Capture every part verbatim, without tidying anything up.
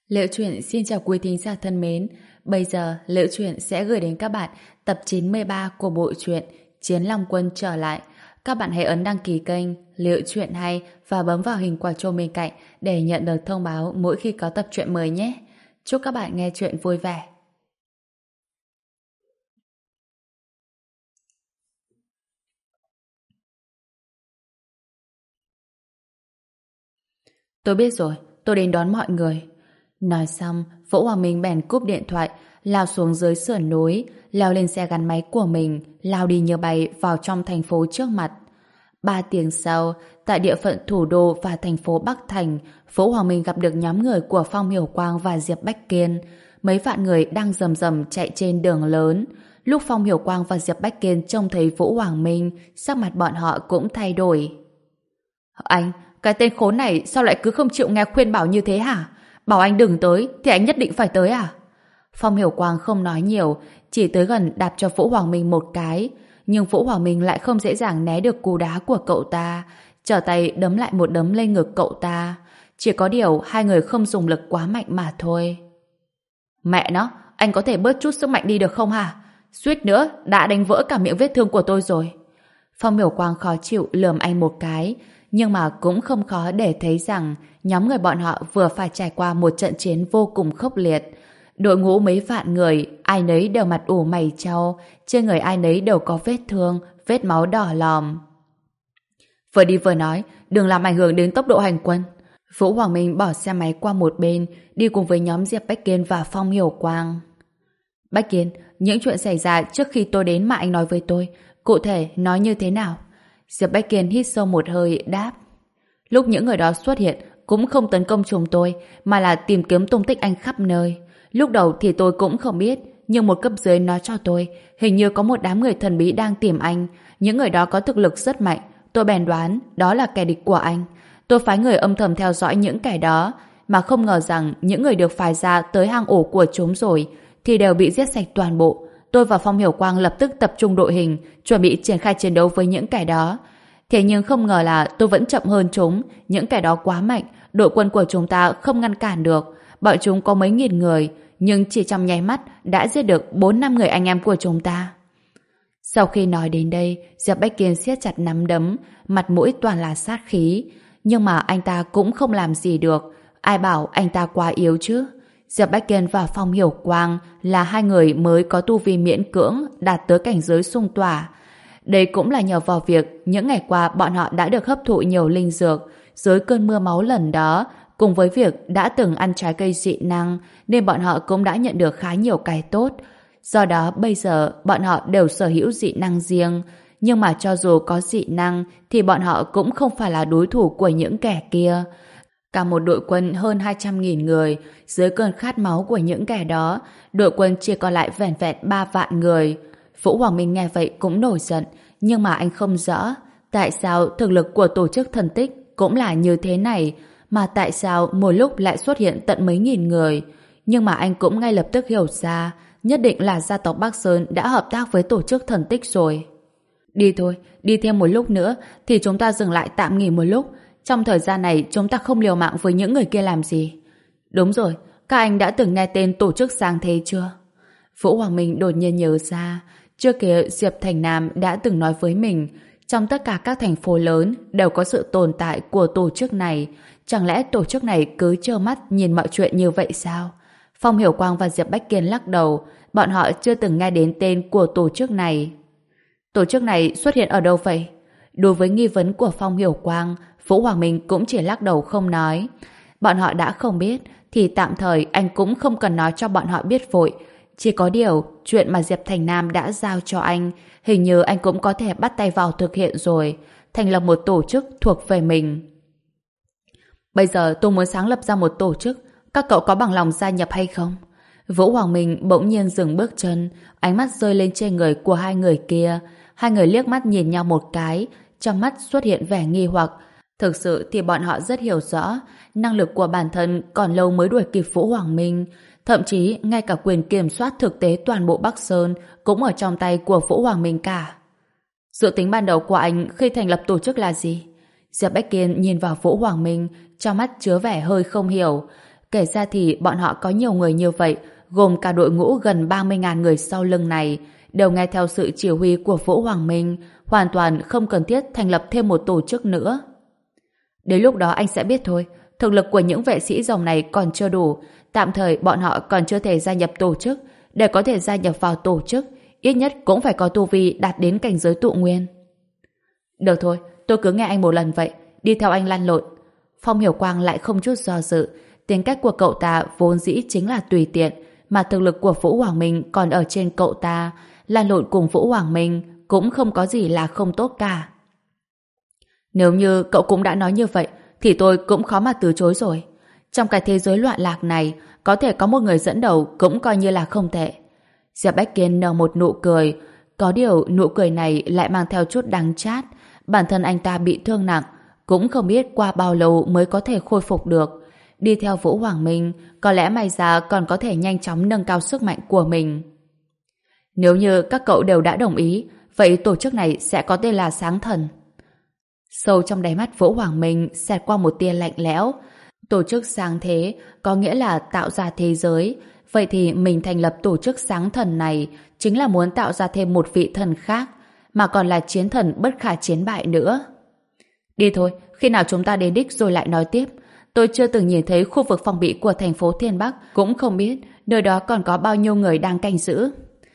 Liễu Chuyện xin chào quý thính giả thân mến. Bây giờ Liễu Chuyện sẽ gửi đến các bạn tập chín mươi ba của bộ truyện Chiến Long Quân trở lại. Các bạn hãy ấn đăng ký kênh Liễu Chuyện hay và bấm vào hình quả chuông bên cạnh để nhận được thông báo mỗi khi có tập truyện mới nhé. Chúc các bạn nghe truyện vui vẻ. Tôi biết rồi, tôi đến đón mọi người. Nói xong, Vũ Hoàng Minh bèn cúp điện thoại, lao xuống dưới sườn núi, leo lên xe gắn máy của mình, lao đi như bay vào trong thành phố trước mặt. Ba tiếng sau, tại địa phận thủ đô và thành phố Bắc Thành, Vũ Hoàng Minh gặp được nhóm người của Phong Hiểu Quang và Diệp Bách Kiên. Mấy vạn người đang rầm rầm chạy trên đường lớn. Lúc Phong Hiểu Quang và Diệp Bách Kiên trông thấy Vũ Hoàng Minh, sắc mặt bọn họ cũng thay đổi. Anh, cái tên khốn này sao lại cứ không chịu nghe khuyên bảo như thế hả? Bảo anh đừng tới thì anh nhất định phải tới à? Phong Hiểu Quang không nói nhiều, chỉ tới gần đạp cho Vũ Hoàng Minh một cái. Nhưng Vũ Hoàng Minh lại không dễ dàng né được cú đá của cậu ta, trở tay đấm lại một đấm lên ngực cậu ta. Chỉ có điều hai người không dùng lực quá mạnh mà thôi. Mẹ nó, anh có thể bớt chút sức mạnh đi được không hả? Suýt nữa đã đánh vỡ cả miệng vết thương của tôi rồi. Phong Hiểu Quang khó chịu lườm anh một cái, nhưng mà cũng không khó để thấy rằng nhóm người bọn họ vừa phải trải qua một trận chiến vô cùng khốc liệt. Đội ngũ mấy vạn người, ai nấy đều mặt ủ mày chau, trên người ai nấy đều có vết thương, vết máu đỏ lòm. Vừa đi vừa nói, đừng làm ảnh hưởng đến tốc độ hành quân. Vũ Hoàng Minh bỏ xe máy qua một bên, đi cùng với nhóm Diệp Bách Kiên và Phong Hiểu Quang. Bách Kiên, những chuyện xảy ra trước khi tôi đến mà anh nói với tôi, cụ thể nói như thế nào? Diệp Bách Kiên hít sâu một hơi, đáp. Lúc những người đó xuất hiện, cũng không tấn công chúng tôi, mà là tìm kiếm tung tích anh khắp nơi. Lúc đầu thì tôi cũng không biết, nhưng một cấp dưới nói cho tôi, hình như có một đám người thần bí đang tìm anh. Những người đó có thực lực rất mạnh, tôi bèn đoán đó là kẻ địch của anh. Tôi phái người âm thầm theo dõi những kẻ đó, mà không ngờ rằng những người được phái ra tới hang ổ của chúng rồi, thì đều bị giết sạch toàn bộ. Tôi và Phong Hiểu Quang lập tức tập trung đội hình, chuẩn bị triển khai chiến đấu với những kẻ đó. Thế nhưng không ngờ là tôi vẫn chậm hơn chúng, những kẻ đó quá mạnh, đội quân của chúng ta không ngăn cản được. Bọn chúng có mấy nghìn người, nhưng chỉ trong nháy mắt đã giết được bốn năm người anh em của chúng ta. Sau khi nói đến đây, Diệp Bách Kiên siết chặt nắm đấm, mặt mũi toàn là sát khí. Nhưng mà anh ta cũng không làm gì được. Ai bảo anh ta quá yếu chứ? Diệp Bách Kiên và Phong Hiểu Quang là hai người mới có tu vi miễn cưỡng đạt tới cảnh giới xung tỏa. Đây cũng là nhờ vào việc những ngày qua bọn họ đã được hấp thụ nhiều linh dược dưới cơn mưa máu lần đó, cùng với việc đã từng ăn trái cây dị năng nên bọn họ cũng đã nhận được khá nhiều cái tốt. Do đó bây giờ bọn họ đều sở hữu dị năng riêng, nhưng mà cho dù có dị năng thì bọn họ cũng không phải là đối thủ của những kẻ kia. Cả một đội quân hơn hai trăm nghìn người, dưới cơn khát máu của những kẻ đó, đội quân chỉ còn lại vẻn vẹn ba vạn người. Vũ Hoàng Minh nghe vậy cũng nổi giận, nhưng mà anh không rõ tại sao thực lực của tổ chức thần tích cũng là như thế này, mà tại sao một lúc lại xuất hiện tận mấy nghìn người. Nhưng mà anh cũng ngay lập tức hiểu ra, nhất định là gia tộc Bắc Sơn đã hợp tác với tổ chức thần tích rồi. Đi thôi, đi thêm một lúc nữa thì chúng ta dừng lại tạm nghỉ một lúc. Trong thời gian này chúng ta không liều mạng với những người kia làm gì. Đúng rồi, các anh đã từng nghe tên tổ chức sáng thế chưa? Vũ Hoàng Minh đột nhiên nhớ ra, trước kia Diệp Thành Nam đã từng nói với mình, trong tất cả các thành phố lớn đều có sự tồn tại của tổ chức này. Chẳng lẽ tổ chức này cứ trơ mắt nhìn mọi chuyện như vậy sao? Phong Hiểu Quang và Diệp Bách Kiên lắc đầu, bọn họ chưa từng nghe đến tên của tổ chức này. Tổ chức này xuất hiện ở đâu vậy? Đối với nghi vấn của Phong Hiểu Quang, Vũ Hoàng Minh cũng chỉ lắc đầu không nói. Bọn họ đã không biết, thì tạm thời anh cũng không cần nói cho bọn họ biết vội. Chỉ có điều, chuyện mà Diệp Thành Nam đã giao cho anh, hình như anh cũng có thể bắt tay vào thực hiện rồi, thành lập một tổ chức thuộc về mình. Bây giờ tôi muốn sáng lập ra một tổ chức, các cậu có bằng lòng gia nhập hay không? Vũ Hoàng Minh bỗng nhiên dừng bước chân, ánh mắt rơi lên trên người của hai người kia. Hai người liếc mắt nhìn nhau một cái, trong mắt xuất hiện vẻ nghi hoặc. Thực sự thì bọn họ rất hiểu rõ, năng lực của bản thân còn lâu mới đuổi kịp Vũ Hoàng Minh. Thậm chí ngay cả quyền kiểm soát thực tế toàn bộ Bắc Sơn cũng ở trong tay của Vũ Hoàng Minh cả. Dự tính ban đầu của anh khi thành lập tổ chức là gì? Diệp Bách Kiên nhìn vào Vũ Hoàng Minh, trong mắt chứa vẻ hơi không hiểu. Kể ra thì bọn họ có nhiều người như vậy, gồm cả đội ngũ gần ba mươi nghìn người sau lưng này, đều nghe theo sự chỉ huy của Vũ Hoàng Minh, hoàn toàn không cần thiết thành lập thêm một tổ chức nữa. Đến lúc đó anh sẽ biết thôi, thực lực của những vệ sĩ rồng này còn chưa đủ, tạm thời bọn họ còn chưa thể gia nhập tổ chức. Để có thể gia nhập vào tổ chức, ít nhất cũng phải có tu vi đạt đến cảnh giới tụ nguyên. Được thôi, tôi cứ nghe anh một lần vậy, đi theo anh lăn lộn. Phong Hiểu Quang lại không chút do dự, tính cách của cậu ta vốn dĩ chính là tùy tiện, mà thực lực của Vũ Hoàng Minh còn ở trên cậu ta, lăn lộn cùng Vũ Hoàng Minh cũng không có gì là không tốt cả. Nếu như cậu cũng đã nói như vậy, thì tôi cũng khó mà từ chối rồi. Trong cái thế giới loạn lạc này, có thể có một người dẫn đầu cũng coi như là không tệ. Diệp Bách Kiên nở một nụ cười, có điều nụ cười này lại mang theo chút đắng chát. Bản thân anh ta bị thương nặng, cũng không biết qua bao lâu mới có thể khôi phục được. Đi theo Vũ Hoàng Minh, có lẽ may ra còn có thể nhanh chóng nâng cao sức mạnh của mình. Nếu như các cậu đều đã đồng ý, vậy tổ chức này sẽ có tên là Sáng Thần. Sâu trong đáy mắt Vũ Hoàng Minh xẹt qua một tia lạnh lẽo. Tổ chức sáng thế có nghĩa là tạo ra thế giới. Vậy thì mình thành lập tổ chức Sáng Thần này chính là muốn tạo ra thêm một vị thần khác, mà còn là chiến thần bất khả chiến bại nữa. Đi thôi, khi nào chúng ta đến đích rồi lại nói tiếp. Tôi chưa từng nhìn thấy khu vực phòng bị của thành phố Thiên Bắc, cũng không biết nơi đó còn có bao nhiêu người đang canh giữ.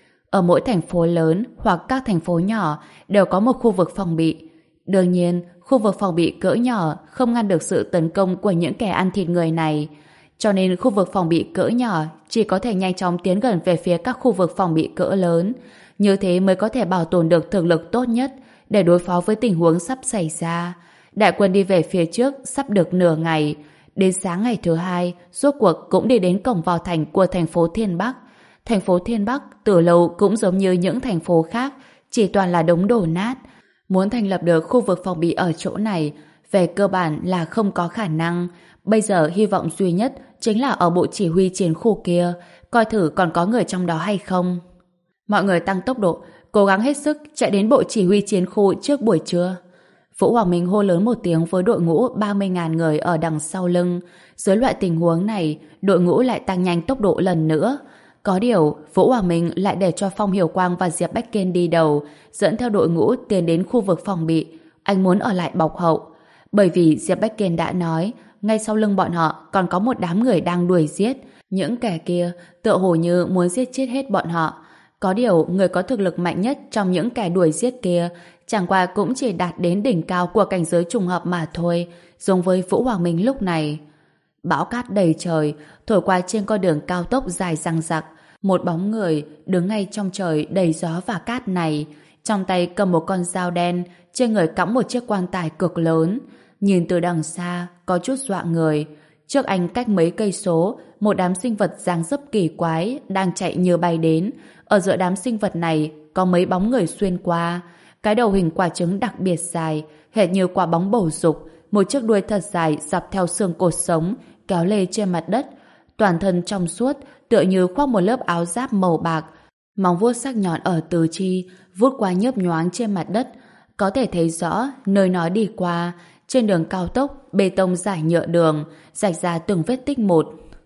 Ở mỗi thành phố lớn hoặc các thành phố nhỏ đều có một khu vực phòng bị. Đương nhiên, khu vực phòng bị cỡ nhỏ không ngăn được sự tấn công của những kẻ ăn thịt người này. Cho nên khu vực phòng bị cỡ nhỏ chỉ có thể nhanh chóng tiến gần về phía các khu vực phòng bị cỡ lớn. Như thế mới có thể bảo tồn được thực lực tốt nhất để đối phó với tình huống sắp xảy ra. Đại quân đi về phía trước sắp được nửa ngày. Đến sáng ngày thứ hai, rốt cuộc cũng đi đến cổng vào thành của thành phố Thiên Bắc. Thành phố Thiên Bắc từ lâu cũng giống như những thành phố khác, chỉ toàn là đống đổ nát. Muốn thành lập được khu vực phòng bị ở chỗ này, về cơ bản là không có khả năng. Bây giờ hy vọng duy nhất chính là ở bộ chỉ huy chiến khu kia, coi thử còn có người trong đó hay không. Mọi người tăng tốc độ, cố gắng hết sức chạy đến bộ chỉ huy chiến khu trước buổi trưa. Vũ Hoàng Minh hô lớn một tiếng với đội ngũ ba mươi nghìn người ở đằng sau lưng. Dưới loại tình huống này, đội ngũ lại tăng nhanh tốc độ lần nữa. Có điều, Vũ Hoàng Minh lại để cho Phong Hiểu Quang và Diệp Bách Kiên đi đầu, dẫn theo đội ngũ tiến đến khu vực phòng bị. Anh muốn ở lại bọc hậu. Bởi vì Diệp Bách Kiên đã nói, ngay sau lưng bọn họ còn có một đám người đang đuổi giết. Những kẻ kia tựa hồ như muốn giết chết hết bọn họ. Có điều, người có thực lực mạnh nhất trong những kẻ đuổi giết kia chẳng qua cũng chỉ đạt đến đỉnh cao của cảnh giới trùng hợp mà thôi, giống với Vũ Hoàng Minh lúc này. Bão cát đầy trời, thổi qua trên con đường cao tốc dài dằng dặc. Một bóng người đứng ngay trong trời đầy gió và cát này, trong tay cầm một con dao đen, trên người cõng một chiếc quan tài cực lớn. Nhìn từ đằng xa, có chút dọa người. Trước anh cách mấy cây số, một đám sinh vật dáng dấp kỳ quái đang chạy như bay đến. Ở giữa đám sinh vật này có mấy bóng người xuyên qua. Cái đầu hình quả trứng đặc biệt dài, hệt như quả bóng bầu dục, một chiếc đuôi thật dài dọc theo xương cột sống, kéo lê trên mặt đất. Toàn thân trong suốt, tựa như khoác một lớp áo giáp màu bạc. Móng vuốt sắc nhọn ở tứ chi, vuốt qua nhớp nhoáng trên mặt đất. Có thể thấy rõ nơi nó đi qua. Trên đường cao tốc, bê tông rải nhựa đường, rạch ra từng vết tích một.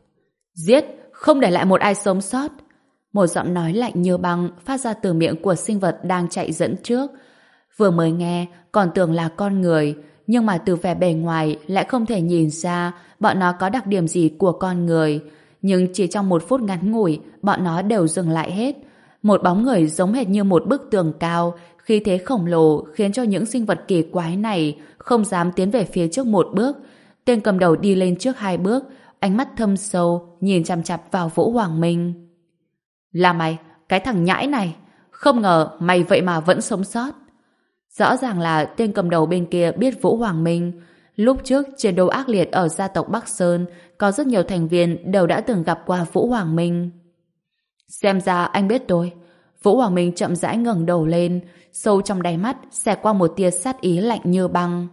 Giết, không để lại một ai sống sót. Một giọng nói lạnh như băng phát ra từ miệng của sinh vật đang chạy dẫn trước. Vừa mới nghe, còn tưởng là con người, nhưng mà từ vẻ bề ngoài lại không thể nhìn ra bọn nó có đặc điểm gì của con người. Nhưng chỉ trong một phút ngắn ngủi, bọn nó đều dừng lại hết. Một bóng người giống hệt như một bức tường cao, khí thế khổng lồ khiến cho những sinh vật kỳ quái này không dám tiến về phía trước một bước. Tên cầm đầu đi lên trước hai bước, ánh mắt thâm sâu, nhìn chằm chằm vào Vũ Hoàng Minh. Là mày, cái thằng nhãi này, không ngờ mày vậy mà vẫn sống sót. Rõ ràng là tên cầm đầu bên kia biết Vũ Hoàng Minh. Lúc trước chiến đấu ác liệt ở gia tộc Bắc Sơn, có rất nhiều thành viên đều đã từng gặp qua Vũ Hoàng Minh. Xem ra anh biết tôi. Vũ Hoàng Minh chậm rãi ngẩng đầu lên, sâu trong đáy mắt xẹt qua một tia sát ý lạnh như băng.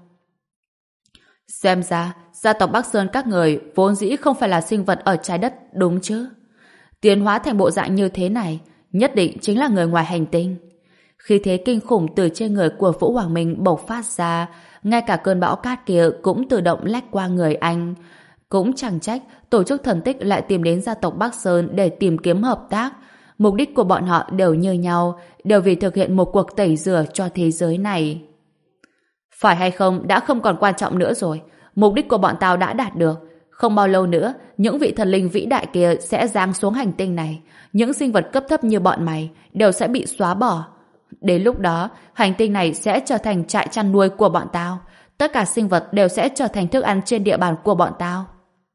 Xem ra gia tộc Bắc Sơn các người vốn dĩ không phải là sinh vật ở trái đất, đúng chứ? Tiến hóa thành bộ dạng như thế này nhất định chính là người ngoài hành tinh. Khí thế kinh khủng từ trên người của Vũ Hoàng Minh bộc phát ra, ngay cả cơn bão cát kia cũng tự động lách qua người anh. Cũng chẳng trách tổ chức thần tích lại tìm đến gia tộc Bắc Sơn để tìm kiếm hợp tác. Mục đích của bọn họ đều như nhau, đều vì thực hiện một cuộc tẩy rửa cho thế giới này. Phải hay không đã không còn quan trọng nữa rồi. Mục đích của bọn tao đã đạt được. Không bao lâu nữa, những vị thần linh vĩ đại kia sẽ giáng xuống hành tinh này. Những sinh vật cấp thấp như bọn mày đều sẽ bị xóa bỏ. Đến lúc đó, hành tinh này sẽ trở thành trại chăn nuôi của bọn tao. Tất cả sinh vật đều sẽ trở thành thức ăn trên địa bàn của bọn tao.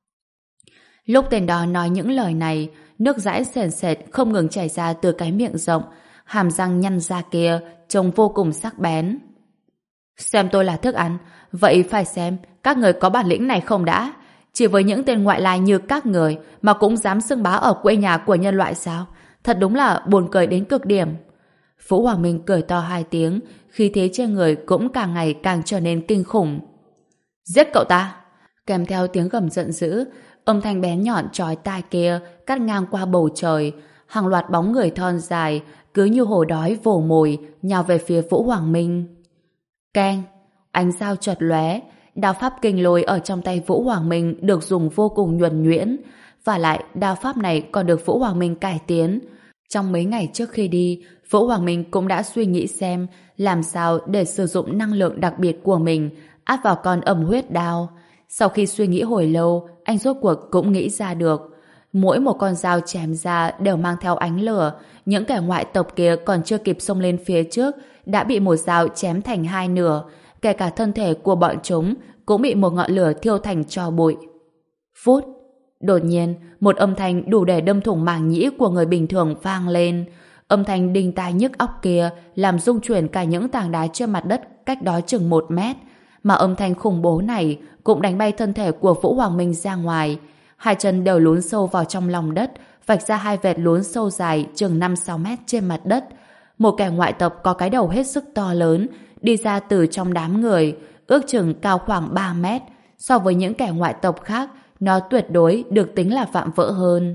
Lúc tên đó nói những lời này, nước dãi sền sệt không ngừng chảy ra từ cái miệng rộng, hàm răng nhăn ra kia trông vô cùng sắc bén. Xem tôi là thức ăn, vậy phải xem các người có bản lĩnh này không đã. Chỉ với những tên ngoại lai như các người mà cũng dám xưng bá ở quê nhà của nhân loại sao? Thật đúng là buồn cười đến cực điểm. Vũ Hoàng Minh cười to hai tiếng, khí thế trên người cũng càng ngày càng trở nên kinh khủng. Giết cậu ta! Kèm theo tiếng gầm giận dữ, âm thanh bén nhọn chói tai kia cắt ngang qua bầu trời, hàng loạt bóng người thon dài cứ như hổ đói vồ mồi nhào về phía Vũ Hoàng Minh. Keng! Ánh sao chợt lóe, đao pháp kinh lôi ở trong tay Vũ Hoàng Minh được dùng vô cùng nhuần nhuyễn, và lại đao pháp này còn được Vũ Hoàng Minh cải tiến. Trong mấy ngày trước khi đi, Vũ Hoàng Minh cũng đã suy nghĩ xem làm sao để sử dụng năng lượng đặc biệt của mình áp vào con ẩm huyết đao. Sau khi suy nghĩ hồi lâu, anh rốt cuộc cũng nghĩ ra được. Mỗi một con dao chém ra đều mang theo ánh lửa. Những kẻ ngoại tộc kia còn chưa kịp xông lên phía trước đã bị một dao chém thành hai nửa. Kể cả thân thể của bọn chúng cũng bị một ngọn lửa thiêu thành tro bụi. Phút! Đột nhiên, một âm thanh đủ để đâm thủng màng nhĩ của người bình thường vang lên. Âm thanh đinh tai nhức óc kia làm rung chuyển cả những tảng đá trên mặt đất cách đó chừng một mét. Mà âm thanh khủng bố này cũng đánh bay thân thể của Vũ Hoàng Minh ra ngoài. Hai chân đều lún sâu vào trong lòng đất, vạch ra hai vệt lún sâu dài chừng năm sáu mét trên mặt đất. Một kẻ ngoại tộc có cái đầu hết sức to lớn đi ra từ trong đám người, ước chừng cao khoảng ba mét. So với những kẻ ngoại tộc khác, nó tuyệt đối được tính là vạm vỡ hơn.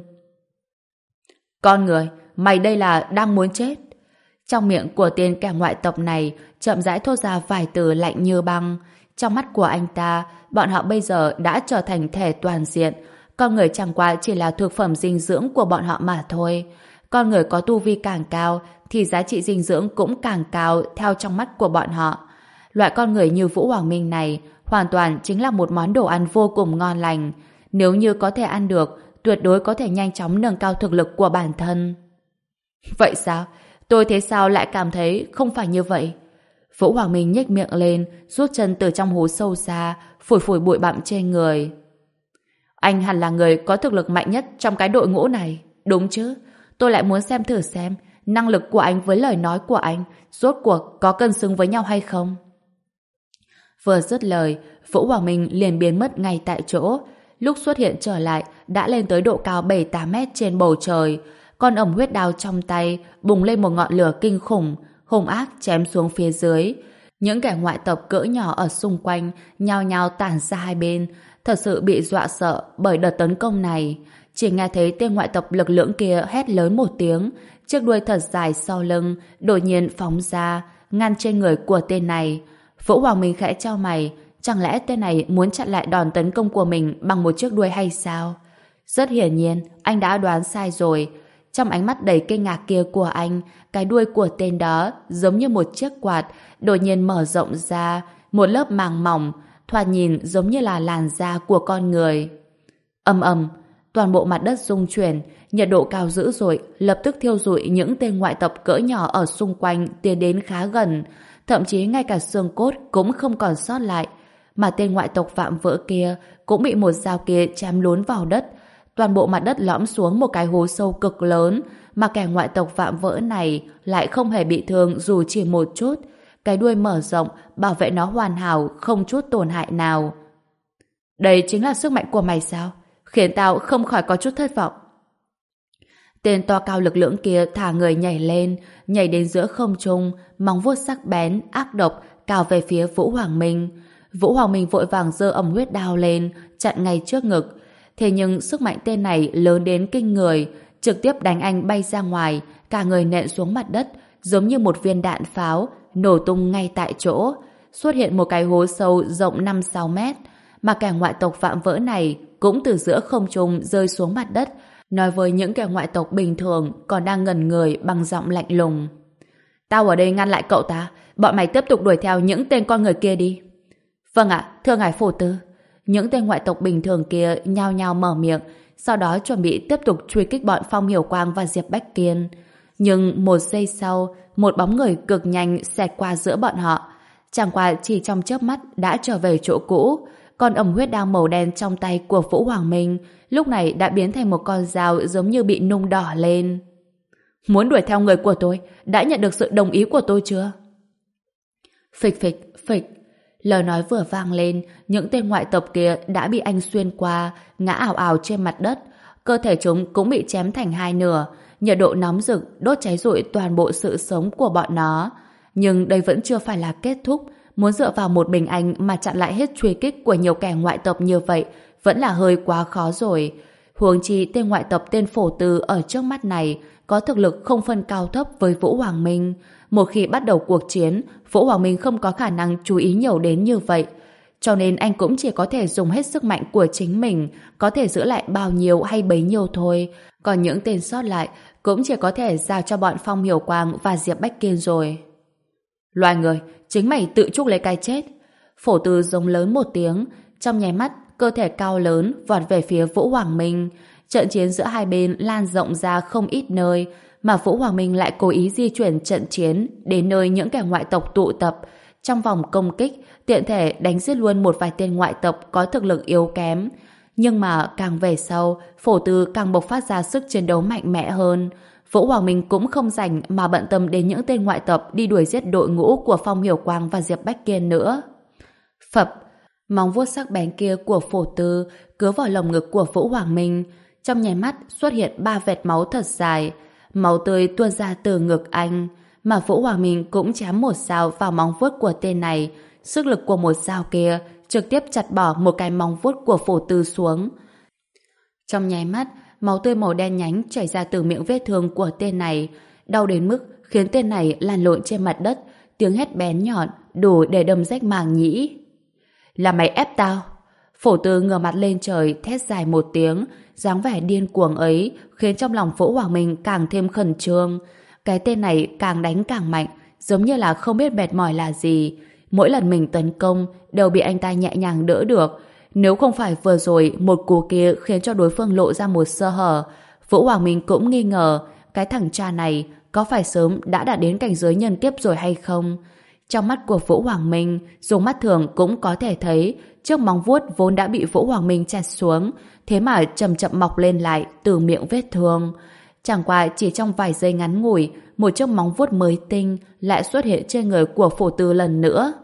Con người, mày đây là đang muốn chết. Trong miệng của tên kẻ ngoại tộc này chậm rãi thốt ra vài từ lạnh như băng. Trong mắt của anh ta, bọn họ bây giờ đã trở thành thể toàn diện. Con người chẳng qua chỉ là thực phẩm dinh dưỡng của bọn họ mà thôi. Con người có tu vi càng cao thì giá trị dinh dưỡng cũng càng cao theo trong mắt của bọn họ. Loại con người như Vũ Hoàng Minh này hoàn toàn chính là một món đồ ăn vô cùng ngon lành. Nếu như có thể ăn được, tuyệt đối có thể nhanh chóng nâng cao thực lực của bản thân. Vậy sao? Tôi thế sao lại cảm thấy không phải như vậy? Vũ Hoàng Minh nhếch miệng lên, rút chân từ trong hố sâu xa, phủi phủi bụi bặm trên người. Anh hẳn là người có thực lực mạnh nhất trong cái đội ngũ này, đúng chứ? Tôi lại muốn xem thử xem năng lực của anh với lời nói của anh rốt cuộc có cân xứng với nhau hay không. Vừa dứt lời, Vũ Hoàng Minh liền biến mất ngay tại chỗ. Lúc xuất hiện trở lại đã lên tới độ cao bảy tám mét trên bầu trời. Con ẩm huyết đao trong tay bùng lên một ngọn lửa kinh khủng, hung ác chém xuống phía dưới. Những kẻ ngoại tộc cỡ nhỏ ở xung quanh nhao nhao tản ra hai bên, thật sự bị dọa sợ bởi đợt tấn công này. Chỉ nghe thấy tên ngoại tộc lực lưỡng kia hét lớn một tiếng, chiếc đuôi thật dài sau lưng đột nhiên phóng ra, ngăn trên người của tên này. Vũ Hoàng Minh khẽ chau mày, chẳng lẽ tên này muốn chặn lại đòn tấn công của mình bằng một chiếc đuôi hay sao? Rất hiển nhiên, anh đã đoán sai rồi. Trong ánh mắt đầy kinh ngạc kia của anh, cái đuôi của tên đó giống như một chiếc quạt đột nhiên mở rộng ra, một lớp màng mỏng, thoạt nhìn giống như là làn da của con người. Ầm ầm, toàn bộ mặt đất rung chuyển, nhiệt độ cao dữ dội lập tức thiêu rụi những tên ngoại tộc cỡ nhỏ ở xung quanh tiến đến khá gần, thậm chí ngay cả xương cốt cũng không còn sót lại. Mà tên ngoại tộc vạm vỡ kia cũng bị một dao kia chém lún vào đất. Toàn bộ mặt đất lõm xuống một cái hố sâu cực lớn, mà kẻ ngoại tộc vạm vỡ này lại không hề bị thương dù chỉ một chút. Cái đuôi mở rộng bảo vệ nó hoàn hảo, không chút tổn hại nào. Đây chính là sức mạnh của mày sao? Khiến tao không khỏi có chút thất vọng. Tên to cao lực lưỡng kia thả người nhảy lên, nhảy đến giữa không trung, móng vuốt sắc bén, ác độc cào về phía Vũ Hoàng Minh. Vũ Hoàng Minh vội vàng giơ ẩm huyết đao lên, chặn ngay trước ngực. Thế nhưng sức mạnh tên này lớn đến kinh người, trực tiếp đánh anh bay ra ngoài, cả người nện xuống mặt đất, giống như một viên đạn pháo, nổ tung ngay tại chỗ. Xuất hiện một cái hố sâu rộng năm sáu mét, mà kẻ ngoại tộc vạm vỡ này cũng từ giữa không trung rơi xuống mặt đất, nói với những kẻ ngoại tộc bình thường còn đang ngẩn người bằng giọng lạnh lùng. Tao ở đây ngăn lại cậu ta, bọn mày tiếp tục đuổi theo những tên con người kia đi. Vâng ạ, thưa ngài phổ tư. Những tên ngoại tộc bình thường kia nhao nhao mở miệng, sau đó chuẩn bị tiếp tục truy kích bọn Phong Hiểu Quang và Diệp Bách Kiên. Nhưng một giây sau, một bóng người cực nhanh xẹt qua giữa bọn họ. Chẳng qua chỉ trong chớp mắt đã trở về chỗ cũ. Con ẩm huyết đao màu đen trong tay của Vũ Hoàng Minh lúc này đã biến thành một con dao giống như bị nung đỏ lên. Muốn đuổi theo người của tôi, đã nhận được sự đồng ý của tôi chưa? Phịch phịch, phịch. Lời nói vừa vang lên, những tên ngoại tộc kia đã bị anh xuyên qua, ngã ảo ảo trên mặt đất. Cơ thể chúng cũng bị chém thành hai nửa, nhiệt độ nóng rực đốt cháy rụi toàn bộ sự sống của bọn nó. Nhưng đây vẫn chưa phải là kết thúc. Muốn dựa vào một mình anh mà chặn lại hết truy kích của nhiều kẻ ngoại tộc như vậy vẫn là hơi quá khó rồi. Huống chi tên ngoại tộc tên Phổ Tư ở trước mắt này có thực lực không phân cao thấp với Vũ Hoàng Minh. Một khi bắt đầu cuộc chiến, Vũ Hoàng Minh không có khả năng chú ý nhiều đến như vậy. Cho nên anh cũng chỉ có thể dùng hết sức mạnh của chính mình, có thể giữ lại bao nhiêu hay bấy nhiêu thôi. Còn những tên sót lại cũng chỉ có thể giao cho bọn Phong Hiểu Quang và Diệp Bách Kiên rồi. Loài người, chính mày tự chuốc lấy cái chết. Phổ Tư giống lớn một tiếng, trong nháy mắt cơ thể cao lớn vọt về phía Vũ Hoàng Minh. Trận chiến giữa hai bên lan rộng ra không ít nơi, mà Vũ Hoàng Minh lại cố ý di chuyển trận chiến đến nơi những kẻ ngoại tộc tụ tập. Trong vòng công kích, tiện thể đánh giết luôn một vài tên ngoại tộc có thực lực yếu kém. Nhưng mà càng về sau, Phổ Tư càng bộc phát ra sức chiến đấu mạnh mẽ hơn. Vũ Hoàng Minh cũng không rảnh mà bận tâm đến những tên ngoại tộc đi đuổi giết đội ngũ của Phong Hiểu Quang và Diệp Bách Kiên nữa. Phập, móng vuốt sắc bén kia của Phổ Tư cứa vào lồng ngực của Vũ Hoàng Minh. Trong nháy mắt xuất hiện ba vệt máu thật dài, máu tươi tuôn ra từ ngực anh, mà Vũ Hoàng Minh cũng chém một dao vào móng vuốt của tên này. Sức lực của một dao kia trực tiếp chặt bỏ một cái móng vuốt của Phổ Tư xuống. Trong nháy mắt, máu tươi màu đen nhánh chảy ra từ miệng vết thương của tên này, đau đến mức khiến tên này lăn lộn trên mặt đất, tiếng hét bén nhọn đủ để đâm rách màng nhĩ. Là mày ép tao? Phổ Tư ngửa mặt lên trời thét dài một tiếng, dáng vẻ điên cuồng ấy khiến trong lòng Vũ Hoàng Minh càng thêm khẩn trương. Cái tên này càng đánh càng mạnh, giống như là không biết mệt mỏi là gì. Mỗi lần mình tấn công đều bị anh ta nhẹ nhàng đỡ được. Nếu không phải vừa rồi một cú kia khiến cho đối phương lộ ra một sơ hở, Vũ Hoàng Minh cũng nghi ngờ cái thằng cha này có phải sớm đã đạt đến cảnh giới nhân kiếp rồi hay không. Trong mắt của Vũ Hoàng Minh, dùng mắt thường cũng có thể thấy chiếc móng vuốt vốn đã bị Vũ Hoàng Minh chặt xuống, thế mà chậm chậm mọc lên lại từ miệng vết thương. Chẳng qua chỉ trong vài giây ngắn ngủi, một chiếc móng vuốt mới tinh lại xuất hiện trên người của Phổ Tư lần nữa.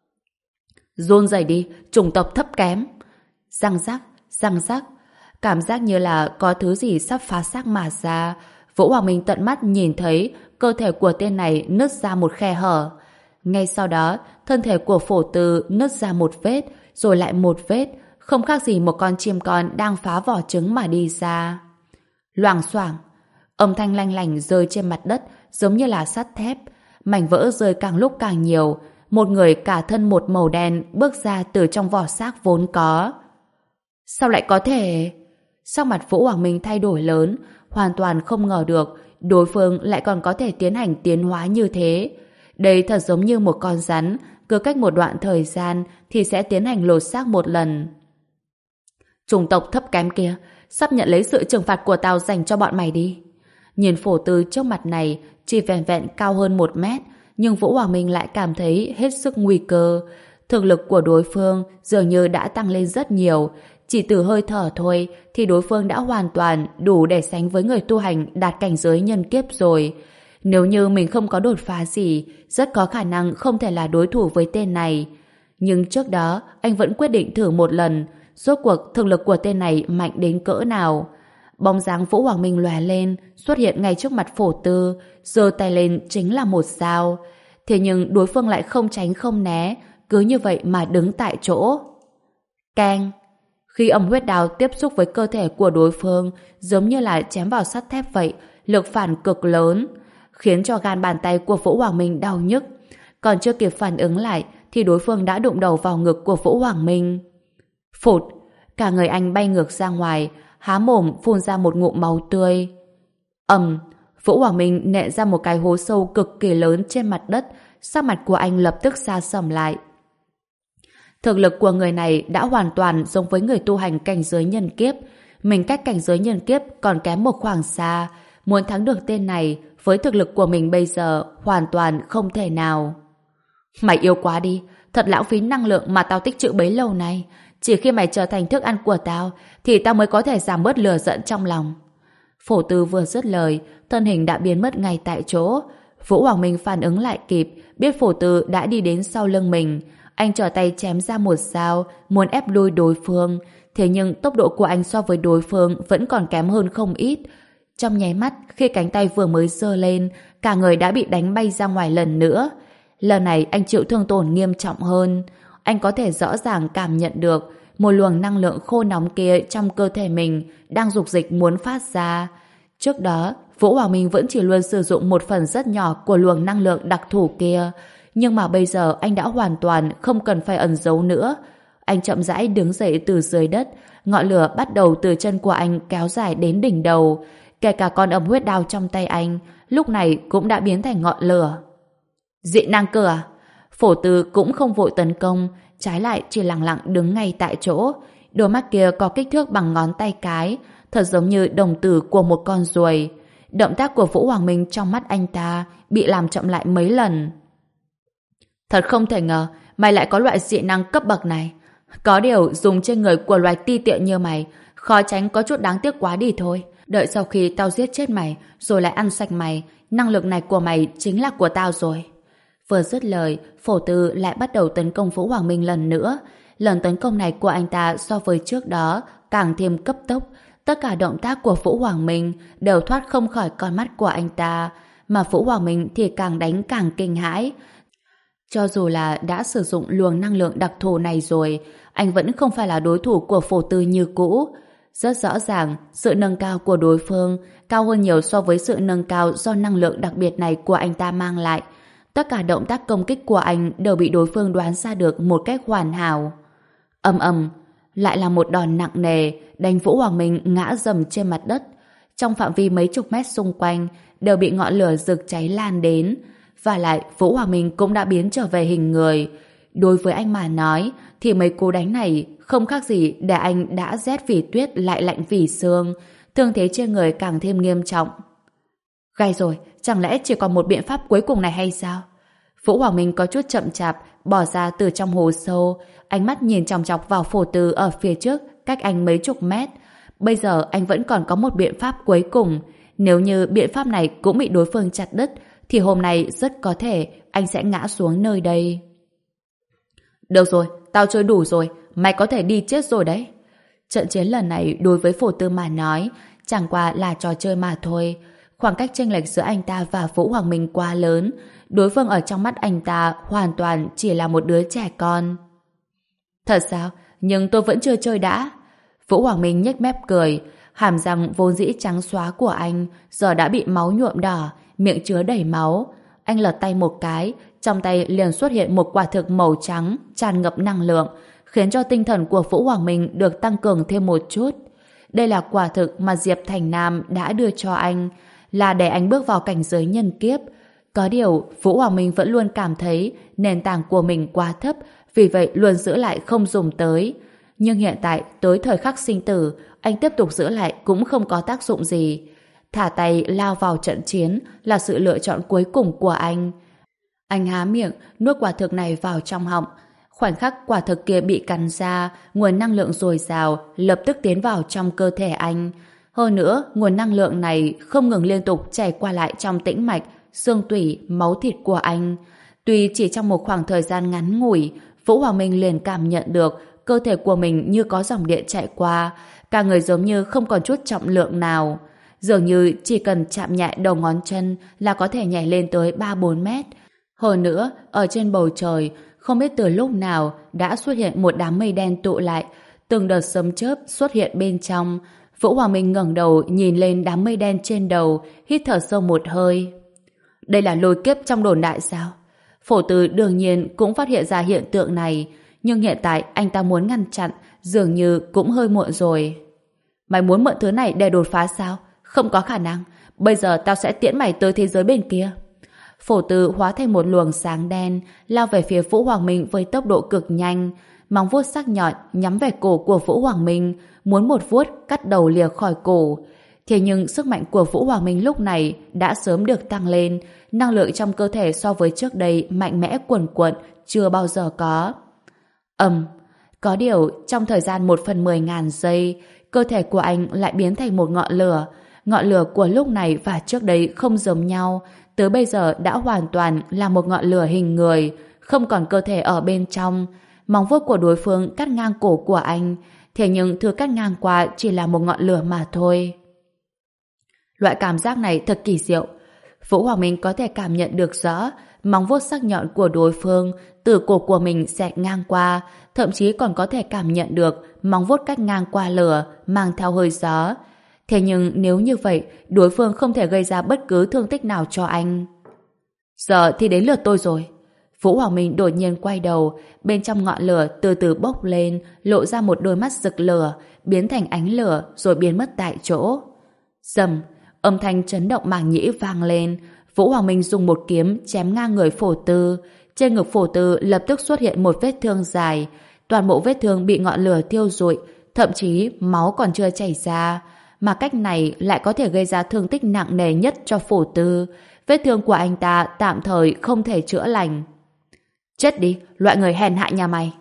Run rẩy đi, chủng tộc thấp kém. Răng rắc, răng rắc, cảm giác như là có thứ gì sắp phá xác mà ra. Vũ Hoàng Minh tận mắt nhìn thấy cơ thể của tên này nứt ra một khe hở. Ngay sau đó, thân thể của Phổ Tư nứt ra một vết, rồi lại một vết, không khác gì một con chim con đang phá vỏ trứng mà đi ra. Loảng xoảng, âm thanh lanh lảnh rơi trên mặt đất giống như là sắt thép, mảnh vỡ rơi càng lúc càng nhiều. Một người cả thân một màu đen bước ra từ trong vỏ xác vốn có. Sao lại có thể? Sắc mặt Vũ Hoàng Minh thay đổi lớn, hoàn toàn không ngờ được đối phương lại còn có thể tiến hành tiến hóa như thế. Đây thật giống như một con rắn, cứ cách một đoạn thời gian thì sẽ tiến hành lột xác một lần. Chủng tộc thấp kém kia, sắp nhận lấy sự trừng phạt của tao dành cho bọn mày đi. Nhìn Phổ Tư trước mặt này chỉ vẹn vẹn cao hơn một mét, nhưng Vũ Hoàng Minh lại cảm thấy hết sức nguy cơ. Thực lực của đối phương dường như đã tăng lên rất nhiều. Chỉ từ hơi thở thôi thì đối phương đã hoàn toàn đủ để sánh với người tu hành đạt cảnh giới nhân kiếp rồi. Nếu như mình không có đột phá gì, rất có khả năng không thể là đối thủ với tên này. Nhưng trước đó, anh vẫn quyết định thử một lần, rốt cuộc thực lực của tên này mạnh đến cỡ nào. Bóng dáng Vũ Hoàng Minh lóe lên, xuất hiện ngay trước mặt Phổ Tư, giơ tay lên chính là một dao. Thế nhưng đối phương lại không tránh không né, cứ như vậy mà đứng tại chỗ. Keng! Khi âm huyết đao tiếp xúc với cơ thể của đối phương, giống như là chém vào sắt thép vậy, lực phản cực lớn, khiến cho gan bàn tay của Vũ Hoàng Minh đau nhức. Còn chưa kịp phản ứng lại, thì đối phương đã đụng đầu vào ngực của Vũ Hoàng Minh. Phụt! Cả người anh bay ngược ra ngoài, há mồm phun ra một ngụm máu tươi. Ầm, Vũ Hoàng Minh nện ra một cái hố sâu cực kỳ lớn trên mặt đất, sắc mặt của anh lập tức xa sầm lại. Thực lực của người này đã hoàn toàn giống với người tu hành cảnh giới nhân kiếp. Mình cách cảnh giới nhân kiếp còn kém một khoảng xa. Muốn thắng được tên này, với thực lực của mình bây giờ, hoàn toàn không thể nào. Mày yêu quá đi, thật lãng phí năng lượng mà tao tích trữ bấy lâu nay. Chỉ khi mày trở thành thức ăn của tao, thì tao mới có thể giảm bớt lửa giận trong lòng. Phổ Tư vừa dứt lời, thân hình đã biến mất ngay tại chỗ. Vũ Hoàng Minh phản ứng lại kịp, biết Phổ Tư đã đi đến sau lưng mình. Anh trở tay chém ra một dao, muốn ép lui đối phương. Thế nhưng tốc độ của anh so với đối phương vẫn còn kém hơn không ít. Trong nháy mắt, khi cánh tay vừa mới giơ lên, cả người đã bị đánh bay ra ngoài lần nữa. Lần này anh chịu thương tổn nghiêm trọng hơn. Anh có thể rõ ràng cảm nhận được một luồng năng lượng khô nóng kia trong cơ thể mình đang dục dịch muốn phát ra. Trước đó, Vũ Hoàng Minh vẫn chỉ luôn sử dụng một phần rất nhỏ của luồng năng lượng đặc thù kia. Nhưng mà bây giờ anh đã hoàn toàn không cần phải ẩn giấu nữa. Anh chậm rãi đứng dậy từ dưới đất, ngọn lửa bắt đầu từ chân của anh kéo dài đến đỉnh đầu. Kể cả con ấm huyết đao trong tay anh, lúc này cũng đã biến thành ngọn lửa. Dị năng cơ à? Phổ Tư cũng không vội tấn công, trái lại chỉ lặng lặng đứng ngay tại chỗ. Đôi mắt kia có kích thước bằng ngón tay cái, thật giống như đồng tử của một con ruồi. Động tác của Vũ Hoàng Minh trong mắt anh ta bị làm chậm lại mấy lần. Thật không thể ngờ mày lại có loại dị năng cấp bậc này. Có điều dùng trên người của loài ti tiện như mày, khó tránh có chút đáng tiếc quá đi thôi. Đợi sau khi tao giết chết mày, rồi lại ăn sạch mày, năng lực này của mày chính là của tao rồi. Vừa dứt lời, Phổ Tư lại bắt đầu tấn công Vũ Hoàng Minh lần nữa. Lần tấn công này của anh ta so với trước đó càng thêm cấp tốc. Tất cả động tác của Vũ Hoàng Minh đều thoát không khỏi con mắt của anh ta, mà Vũ Hoàng Minh thì càng đánh càng kinh hãi. Cho dù là đã sử dụng luồng năng lượng đặc thù này rồi, anh vẫn không phải là đối thủ của Phổ Tư như cũ. Rất rõ ràng, sự nâng cao của đối phương cao hơn nhiều so với sự nâng cao do năng lượng đặc biệt này của anh ta mang lại. Tất cả động tác công kích của anh đều bị đối phương đoán ra được một cách hoàn hảo. Ầm ầm, lại là một đòn nặng nề, đánh Vũ Hoàng Minh ngã dầm trên mặt đất. Trong phạm vi mấy chục mét xung quanh đều bị ngọn lửa rực cháy lan đến. Và lại, Vũ Hoàng Minh cũng đã biến trở về hình người. Đối với anh mà nói, thì mấy cú đánh này không khác gì để anh đã rét vì tuyết lại lạnh vì sương. Thương thế trên người càng thêm nghiêm trọng. Gai rồi, chẳng lẽ chỉ còn một biện pháp cuối cùng này hay sao? Vũ Hoàng Minh có chút chậm chạp, bỏ ra từ trong hồ sâu, ánh mắt nhìn chòng chọc vào Phổ Tư ở phía trước, cách anh mấy chục mét. Bây giờ anh vẫn còn có một biện pháp cuối cùng. Nếu như biện pháp này cũng bị đối phương chặt đứt, thì hôm nay rất có thể anh sẽ ngã xuống nơi đây. Được rồi, tao chơi đủ rồi, mày có thể đi chết rồi đấy. Trận chiến lần này đối với Phổ Tư mà nói, chẳng qua là trò chơi mà thôi. Khoảng cách chênh lệch giữa anh ta và Vũ Hoàng Minh quá lớn, đối phương ở trong mắt anh ta hoàn toàn chỉ là một đứa trẻ con. Thật sao? Nhưng tôi vẫn chưa chơi đã. Vũ Hoàng Minh nhếch mép cười, hàm răng vốn dĩ trắng xóa của anh giờ đã bị máu nhuộm đỏ, miệng chứa đầy máu. Anh lật tay một cái, trong tay liền xuất hiện một quả thực màu trắng tràn ngập năng lượng, khiến cho tinh thần của Vũ Hoàng Minh được tăng cường thêm một chút. Đây là quả thực mà Diệp Thành Nam đã đưa cho anh, là để anh bước vào cảnh giới nhân kiếp. Có điều, Vũ Hoàng Minh vẫn luôn cảm thấy nền tảng của mình quá thấp, vì vậy luôn giữ lại không dùng tới. Nhưng hiện tại, tới thời khắc sinh tử, anh tiếp tục giữ lại cũng không có tác dụng gì. Thả tay lao vào trận chiến là sự lựa chọn cuối cùng của anh. Anh há miệng, nuốt quả thực này vào trong họng. Khoảnh khắc quả thực kia bị cắn ra, nguồn năng lượng dồi dào lập tức tiến vào trong cơ thể anh. Hơn nữa, nguồn năng lượng này không ngừng liên tục chảy qua lại trong tĩnh mạch, xương tủy, máu thịt của anh. Tuy chỉ trong một khoảng thời gian ngắn ngủi, Vũ Hoàng Minh liền cảm nhận được cơ thể của mình như có dòng điện chạy qua, cả người giống như không còn chút trọng lượng nào. Dường như chỉ cần chạm nhẹ đầu ngón chân là có thể nhảy lên tới ba bốn mét. Hơn nữa, ở trên bầu trời, không biết từ lúc nào đã xuất hiện một đám mây đen tụ lại, từng đợt sấm chớp xuất hiện bên trong. Vũ Hoàng Minh ngẩng đầu nhìn lên đám mây đen trên đầu, hít thở sâu một hơi. Đây là lôi kiếp trong đồn đại sao? Phổ Tư đương nhiên cũng phát hiện ra hiện tượng này, nhưng hiện tại anh ta muốn ngăn chặn dường như cũng hơi muộn rồi. Mày muốn mượn thứ này để đột phá sao? Không có khả năng. Bây giờ tao sẽ tiễn mày tới thế giới bên kia. Phổ Tư hóa thành một luồng sáng đen, lao về phía Vũ Hoàng Minh với tốc độ cực nhanh. Móng vuốt sắc nhọn nhắm về cổ của Vũ Hoàng Minh, muốn một vuốt cắt đầu lìa khỏi cổ. Thế nhưng sức mạnh của Vũ Hoàng Minh lúc này đã sớm được tăng lên, năng lượng trong cơ thể so với trước đây mạnh mẽ cuồn cuộn, chưa bao giờ có. Ầm, có điều trong thời gian một phần mười ngàn giây, cơ thể của anh lại biến thành một ngọn lửa. Ngọn lửa của lúc này và trước đây không giống nhau, tới bây giờ đã hoàn toàn là một ngọn lửa hình người, không còn cơ thể ở bên trong. Móng vuốt của đối phương cắt ngang cổ của anh, thế nhưng thứ cắt ngang qua chỉ là một ngọn lửa mà thôi. Loại cảm giác này thật kỳ diệu. Vũ Hoàng Minh có thể cảm nhận được rõ móng vuốt sắc nhọn của đối phương từ cổ của mình xẹt ngang qua, thậm chí còn có thể cảm nhận được móng vuốt cắt ngang qua lửa mang theo hơi gió. Thế nhưng nếu như vậy, đối phương không thể gây ra bất cứ thương tích nào cho anh. Giờ thì đến lượt tôi rồi. Vũ Hoàng Minh đột nhiên quay đầu, bên trong ngọn lửa từ từ bốc lên, lộ ra một đôi mắt rực lửa, biến thành ánh lửa rồi biến mất tại chỗ. Rầm, âm thanh chấn động màng nhĩ vang lên. Vũ Hoàng Minh dùng một kiếm chém ngang người Phổ Tư. Trên ngực Phổ Tư lập tức xuất hiện một vết thương dài. Toàn bộ vết thương bị ngọn lửa thiêu rụi, thậm chí máu còn chưa chảy ra. Mà cách này lại có thể gây ra thương tích nặng nề nhất cho Phổ Tư. Vết thương của anh ta tạm thời không thể chữa lành. Chết đi, loại người hèn hạ nhà mày.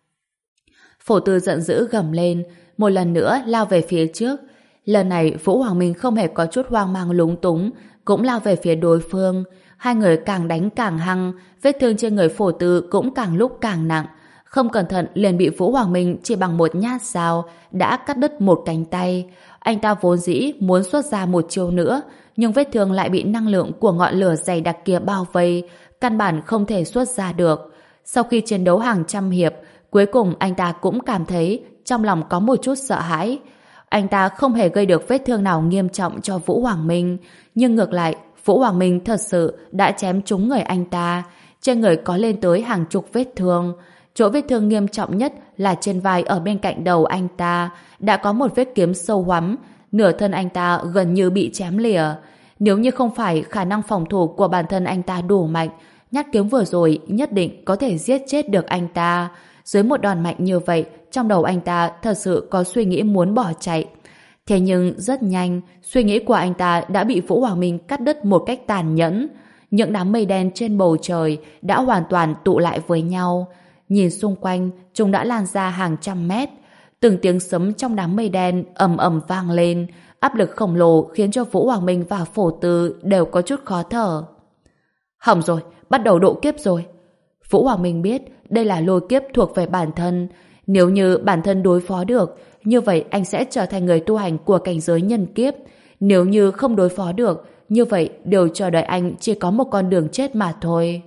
Phổ Tư giận dữ gầm lên, một lần nữa lao về phía trước. Lần này Vũ Hoàng Minh không hề có chút hoang mang lúng túng, cũng lao về phía đối phương. Hai người càng đánh càng hăng, vết thương trên người Phổ Tư cũng càng lúc càng nặng. Không cẩn thận liền bị Vũ Hoàng Minh chỉ bằng một nhát dao đã cắt đứt một cánh tay. Anh ta vốn dĩ muốn xuất ra một chiêu nữa, nhưng vết thương lại bị năng lượng của ngọn lửa dày đặc kia bao vây, căn bản không thể xuất ra được. Sau khi chiến đấu hàng trăm hiệp, cuối cùng anh ta cũng cảm thấy trong lòng có một chút sợ hãi. Anh ta không hề gây được vết thương nào nghiêm trọng cho Vũ Hoàng Minh, nhưng ngược lại, Vũ Hoàng Minh thật sự đã chém trúng người anh ta. Trên người có lên tới hàng chục vết thương. Chỗ vết thương nghiêm trọng nhất là trên vai ở bên cạnh đầu anh ta, đã có một vết kiếm sâu hoắm, nửa thân anh ta gần như bị chém lìa. Nếu như không phải khả năng phòng thủ của bản thân anh ta đủ mạnh, nhát kiếm vừa rồi nhất định có thể giết chết được anh ta. Dưới một đòn mạnh như vậy, trong đầu anh ta thật sự có suy nghĩ muốn bỏ chạy. Thế nhưng rất nhanh, suy nghĩ của anh ta đã bị Vũ Hoàng Minh cắt đứt một cách tàn nhẫn. Những đám mây đen trên bầu trời đã hoàn toàn tụ lại với nhau. Nhìn xung quanh, chúng đã lan ra hàng trăm mét. Từng tiếng sấm trong đám mây đen ầm ầm vang lên, áp lực khổng lồ khiến cho Vũ Hoàng Minh và Phổ Tư đều có chút khó thở. Hỏng rồi, bắt đầu độ kiếp rồi. Vũ Hoàng Minh biết đây là lôi kiếp thuộc về bản thân. Nếu như bản thân đối phó được, như vậy anh sẽ trở thành người tu hành của cảnh giới nhân kiếp. Nếu như không đối phó được, như vậy điều chờ đợi anh chỉ có một con đường chết mà thôi.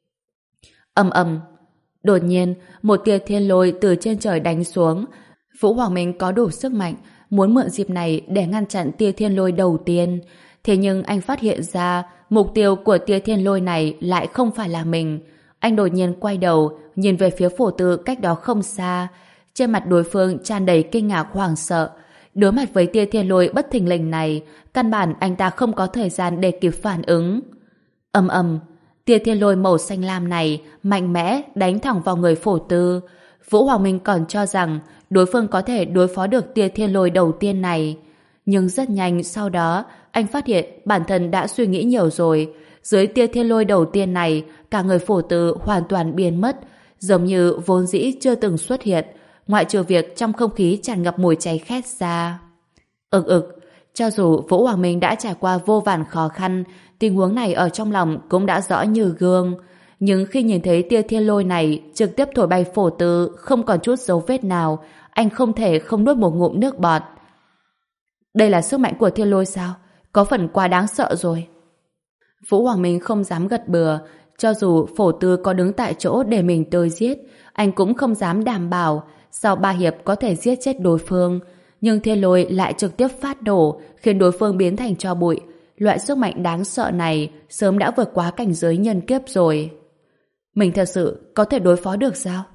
Ầm ầm. Đột nhiên, một tia thiên lôi từ trên trời đánh xuống. Vũ Hoàng Minh có đủ sức mạnh, muốn mượn dịp này để ngăn chặn tia thiên lôi đầu tiên. Thế nhưng anh phát hiện ra mục tiêu của tia thiên lôi này lại không phải là mình. Anh đột nhiên quay đầu, nhìn về phía Phổ Tư cách đó không xa. Trên mặt đối phương tràn đầy kinh ngạc hoảng sợ. Đối mặt với tia thiên lôi bất thình lình này, căn bản anh ta không có thời gian để kịp phản ứng. Ầm ầm, tia thiên lôi màu xanh lam này mạnh mẽ đánh thẳng vào người Phổ Tư. Vũ Hoàng Minh còn cho rằng đối phương có thể đối phó được tia thiên lôi đầu tiên này. Nhưng rất nhanh sau đó, anh phát hiện bản thân đã suy nghĩ nhiều rồi. Dưới tia thiên lôi đầu tiên này, cả người Phổ Tư hoàn toàn biến mất, giống như vốn dĩ chưa từng xuất hiện, ngoại trừ việc trong không khí tràn ngập mùi cháy khét ra. Ực ực, cho dù Vũ Hoàng Minh đã trải qua vô vàn khó khăn, tình huống này ở trong lòng cũng đã rõ như gương. Nhưng khi nhìn thấy tia thiên lôi này trực tiếp thổi bay Phổ Tư không còn chút dấu vết nào, anh không thể không nuốt một ngụm nước bọt. Đây là sức mạnh của thiên lôi sao? Có phần quá đáng sợ rồi. Vũ Hoàng Minh không dám gật bừa, cho dù Phổ Tư có đứng tại chỗ để mình tới giết, anh cũng không dám đảm bảo sau ba hiệp có thể giết chết đối phương. Nhưng thiên lôi lại trực tiếp phát nổ, khiến đối phương biến thành tro bụi. Loại sức mạnh đáng sợ này sớm đã vượt quá cảnh giới nhân kiếp rồi. Mình thật sự có thể đối phó được sao?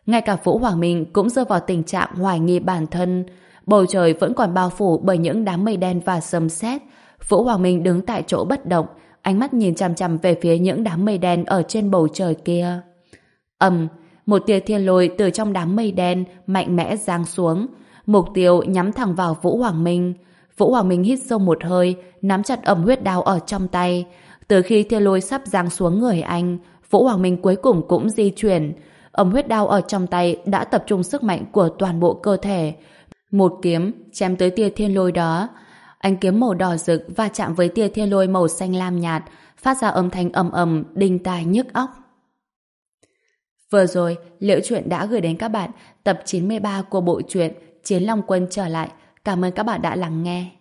Ngay cả Vũ Hoàng Minh cũng rơi vào tình trạng hoài nghi bản thân. Bầu trời vẫn còn bao phủ bởi những đám mây đen và sấm sét. Vũ Hoàng Minh đứng tại chỗ bất động, ánh mắt nhìn chằm chằm về phía những đám mây đen ở trên bầu trời kia. Ầm, một tia thiên lôi từ trong đám mây đen mạnh mẽ giáng xuống, mục tiêu nhắm thẳng vào Vũ Hoàng Minh. Vũ Hoàng Minh hít sâu một hơi, nắm chặt ẩm huyết đao ở trong tay. Từ khi thiên lôi sắp giáng xuống người anh, Vũ Hoàng Minh cuối cùng cũng di chuyển. Ẩm huyết đao ở trong tay đã tập trung sức mạnh của toàn bộ cơ thể. Một kiếm chém tới tia thiên lôi đó. Ánh kiếm màu đỏ rực va chạm với tia thiên lôi màu xanh lam nhạt, phát ra âm thanh ầm ầm, đinh tai nhức óc. Vừa rồi, Liễu Chuyện đã gửi đến các bạn tập chín mươi ba của bộ truyện Chiến Long Quân trở lại. Cảm ơn các bạn đã lắng nghe.